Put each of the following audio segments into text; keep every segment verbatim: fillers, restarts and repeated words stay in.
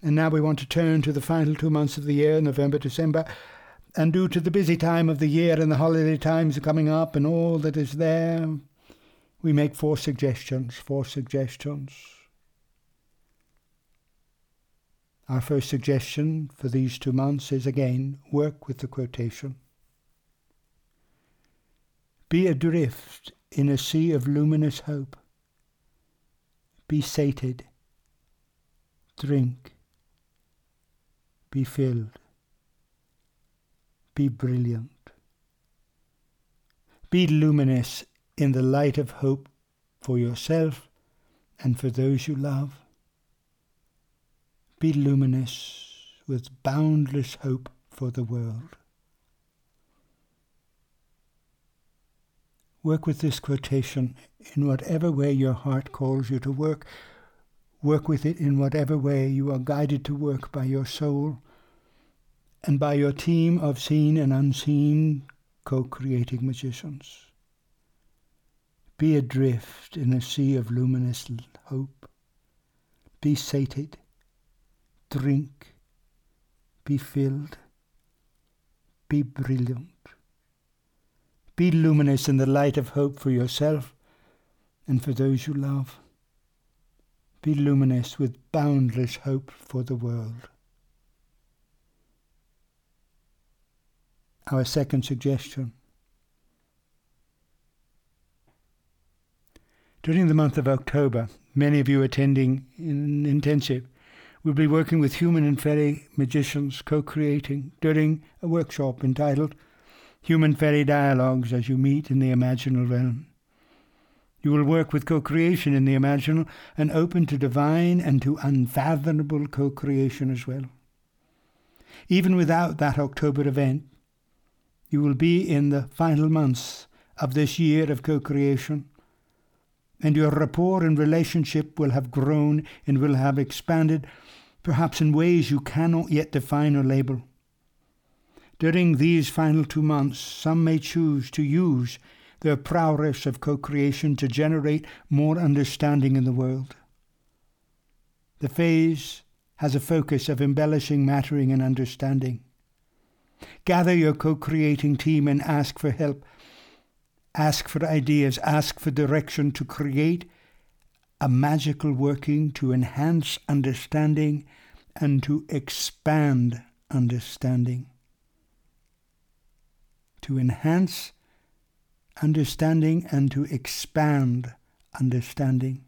And now we want to turn to the final two months of the year, November, December, and due to the busy time of the year and the holiday times are coming up and all that is there, we make four suggestions, four suggestions. Our first suggestion for these two months is, again, work with the quotation. Be adrift in a sea of luminous hope. Be sated. Drink. Be filled. Be brilliant. Be luminous in the light of hope for yourself and for those you love. Be luminous with boundless hope for the world. Work with this quotation in whatever way your heart calls you to work. Work with it in whatever way you are guided to work by your soul and by your team of seen and unseen co-creating magicians. Be adrift in a sea of luminous hope. Be sated. Drink. Be filled. Be brilliant. Be luminous in the light of hope for yourself and for those you love. Be luminous with boundless hope for the world. Our second suggestion. During the month of October, many of you attending in intensive will be working with human and fairy magicians co-creating during a workshop entitled Human Fairy Dialogues as you meet in the imaginal realm. You will work with co-creation in the imaginal and open to divine and to unfathomable co-creation as well. Even without that October event, you will be in the final months of this year of co-creation, and your rapport and relationship will have grown and will have expanded, perhaps in ways you cannot yet define or label. During these final two months, some may choose to use their prowess of co-creation to generate more understanding in the world. The phase has a focus of embellishing, mattering, and understanding. Gather your co-creating team and ask for help. Ask for ideas. Ask for direction to create a magical working to enhance understanding and to expand understanding. To enhance understanding and to expand understanding.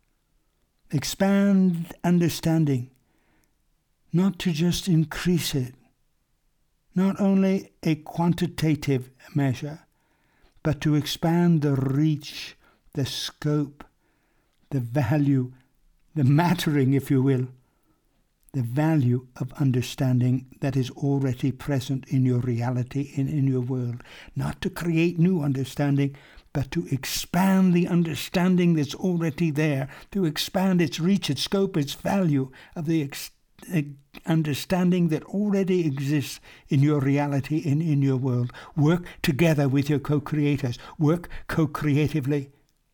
Expand understanding, not to just increase it, not only a quantitative measure, but to expand the reach, the scope, the value, the mattering, if you will, the value of understanding that is already present in your reality and in your world. Not to create new understanding, but to expand the understanding that's already there, to expand its reach, its scope, its value of the ex- understanding that already exists in your reality and in your world. Work together with your co-creators. Work co-creatively.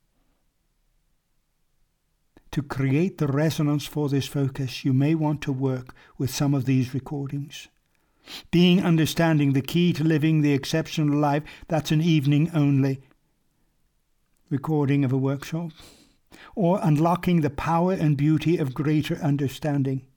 To create the resonance for this focus, you may want to work with some of these recordings. Being understanding, the key to living the exceptional life, that's an evening only recording of a workshop. Or unlocking the power and beauty of greater understanding.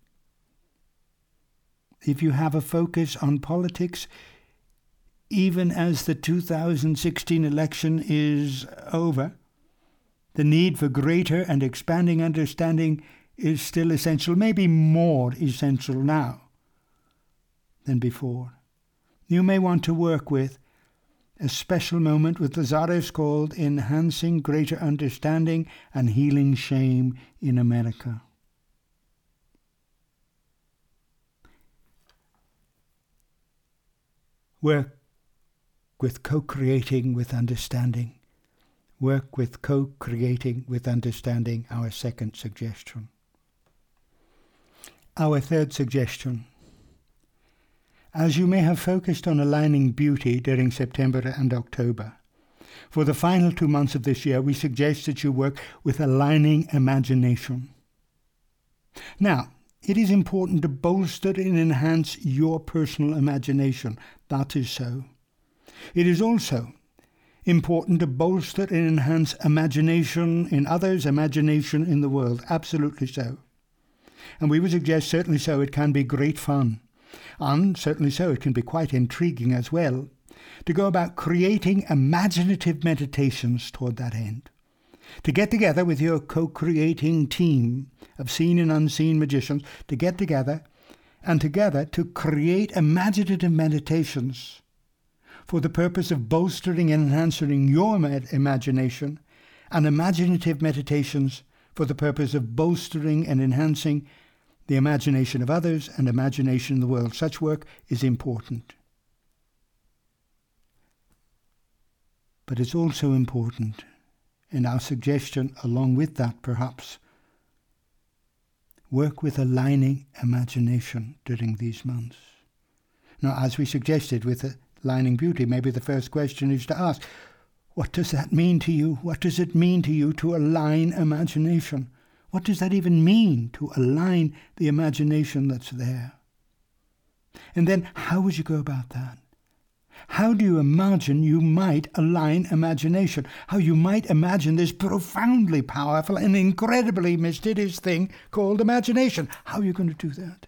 If you have a focus on politics, even as the two thousand sixteen election is over, the need for greater and expanding understanding is still essential, maybe more essential now than before. You may want to work with a special moment with Lazarus called Enhancing Greater Understanding and Healing Shame in America. Work with co-creating with understanding. Work with co-creating with understanding, our second suggestion. Our third suggestion. As you may have focused on aligning beauty during September and October, for the final two months of this year, we suggest that you work with aligning imagination. Now, It is important to bolster and enhance your personal imagination. That is so. It is also important to bolster and enhance imagination in others, imagination in the world. Absolutely so. And we would suggest certainly so it can be great fun. And certainly so it can be quite intriguing as well to go about creating imaginative meditations toward that end. To get together with your co-creating team of seen and unseen magicians, to get together and together to create imaginative meditations for the purpose of bolstering and enhancing your imagination, and imaginative meditations for the purpose of bolstering and enhancing the imagination of others and imagination in the world. Such work is important. But it's also important, and our suggestion along with that perhaps, work with aligning imagination during these months. Now, as we suggested with Aligning Beauty, maybe the first question is to ask, what does that mean to you? What does it mean to you to align imagination? What does that even mean, to align the imagination that's there? And then how would you go about that? How do you imagine you might align imagination? How you might imagine this profoundly powerful and incredibly mysterious thing called imagination? How are you going to do that?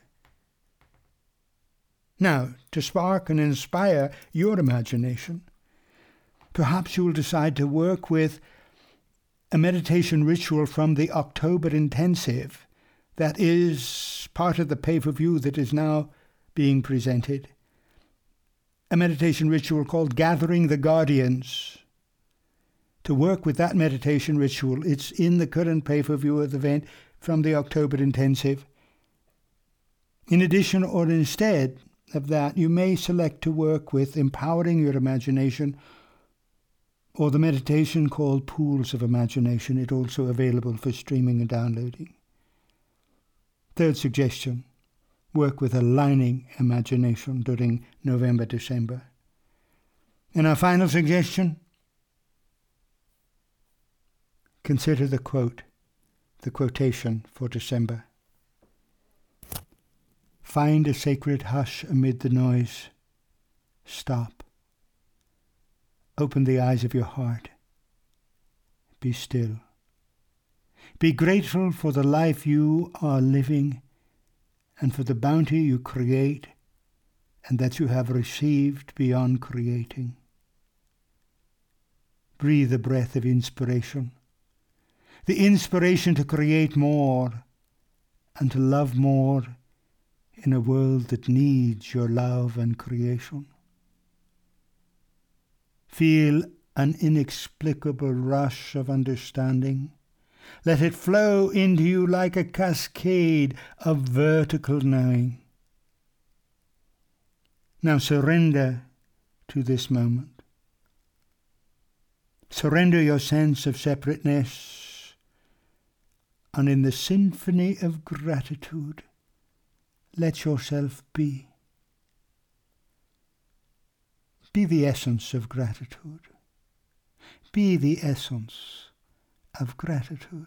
Now, to spark and inspire your imagination, perhaps you will decide to work with a meditation ritual from the October Intensive that is part of the pay-per-view that is now being presented. A meditation ritual called Gathering the Guardians. To work with that meditation ritual, it's in the current pay-per-view event from the October Intensive. In addition or instead of that, you may select to work with Empowering Your Imagination, or the meditation called Pools of Imagination. It's also available for streaming and downloading. Third suggestion, work with aligning imagination during November, December. And our final suggestion, consider the quote, the quotation for December. Find a sacred hush amid the noise. Stop. Open the eyes of your heart. Be still. Be grateful for the life you are living and for the bounty you create and that you have received beyond creating. Breathe a breath of inspiration. The inspiration to create more and to love more in a world that needs your love and creation. Feel an inexplicable rush of understanding. Let it flow into you like a cascade of vertical knowing. Now surrender to this moment. Surrender your sense of separateness, and in the symphony of gratitude, let yourself be. Be the essence of gratitude. Be the essence of gratitude.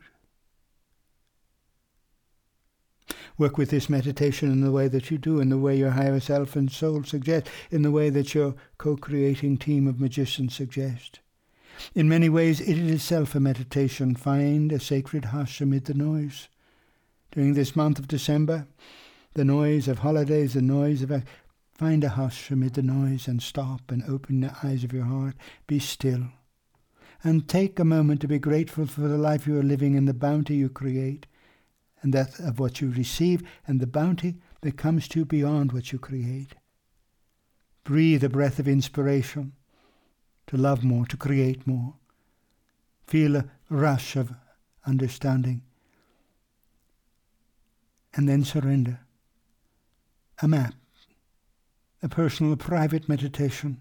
Work with this meditation in the way that you do, in the way your higher self and soul suggest, in the way that your co-creating team of magicians suggest. In many ways, it is itself a meditation. Find a sacred hush amid the noise. During this month of December, the noise of holidays, the noise of... A, find a hush amid the noise and stop and open the eyes of your heart. Be still. And take a moment to be grateful for the life you are living and the bounty you create, and that of what you receive, and the bounty that comes to you beyond what you create. Breathe a breath of inspiration to love more, to create more. Feel a rush of understanding. And then surrender. A map, a personal, a private meditation.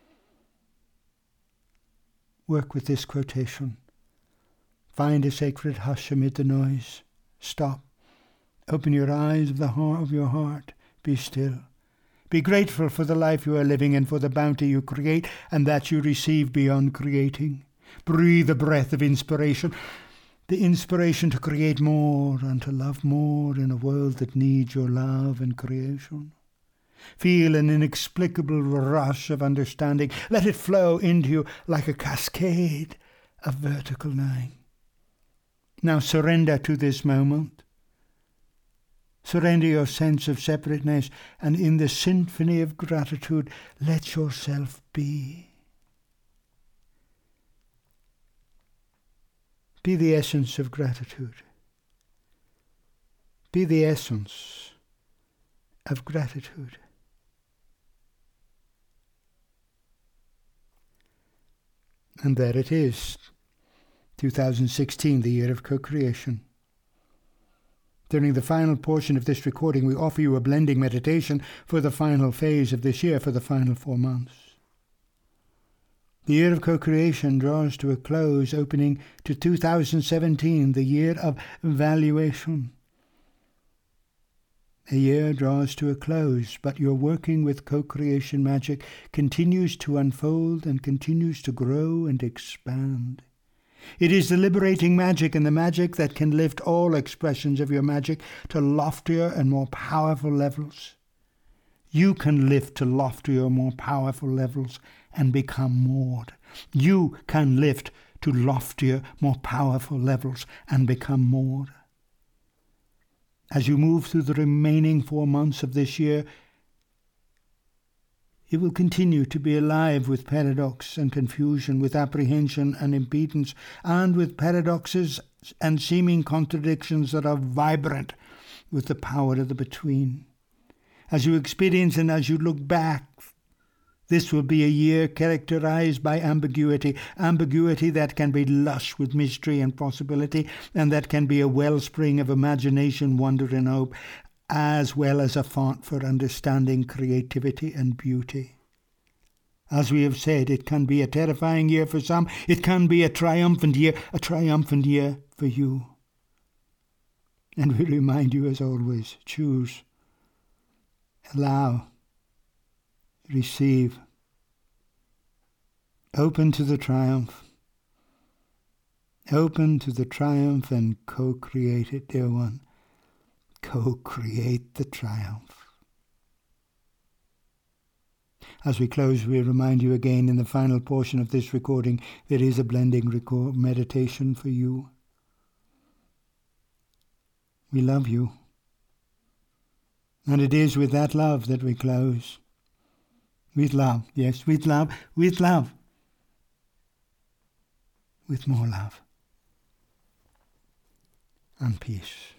Work with this quotation. Find a sacred hush amid the noise. Stop. Open your eyes of the heart of your heart. Be still. Be grateful for the life you are living and for the bounty you create and that you receive beyond creating. Breathe a breath of inspiration. the inspiration to create more and to love more in a world that needs your love and creation. Feel an inexplicable rush of understanding. Let it flow into you like a cascade of vertical knowing. Now surrender to this moment. Surrender your sense of separateness, and in the symphony of gratitude, let yourself be. Be the essence of gratitude. Be the essence of gratitude. And there it is, two thousand sixteen, the year of co-creation. During the final portion of this recording, we offer you a blending meditation for the final phase of this year, for the final four months. The year of co-creation draws to a close, opening to two thousand seventeen, the year of valuation. A year draws to a close, but your working with co-creation magic continues to unfold and continues to grow and expand. It is the liberating magic and the magic that can lift all expressions of your magic to loftier and more powerful levels. You can lift to loftier, more powerful levels and become more. You can lift to loftier, more powerful levels and become more. As you move through the remaining four months of this year, it will continue to be alive with paradox and confusion, with apprehension and impedance, and with paradoxes and seeming contradictions that are vibrant with the power of the between. As you experience and as you look back, this will be a year characterized by ambiguity, ambiguity that can be lush with mystery and possibility, and that can be a wellspring of imagination, wonder and hope, as well as a font for understanding, creativity and beauty. As we have said, it can be a terrifying year for some. It can be a triumphant year, a triumphant year for you. And we remind you, as always, choose, allow, receive, open to the triumph, open to the triumph and co-create it, dear one. Co-create the triumph. As we close, we remind you again in the final portion of this recording, there is a blending record meditation for you. We love you. And it is with that love that we close. With love, yes, with love, with love. With more love. And peace.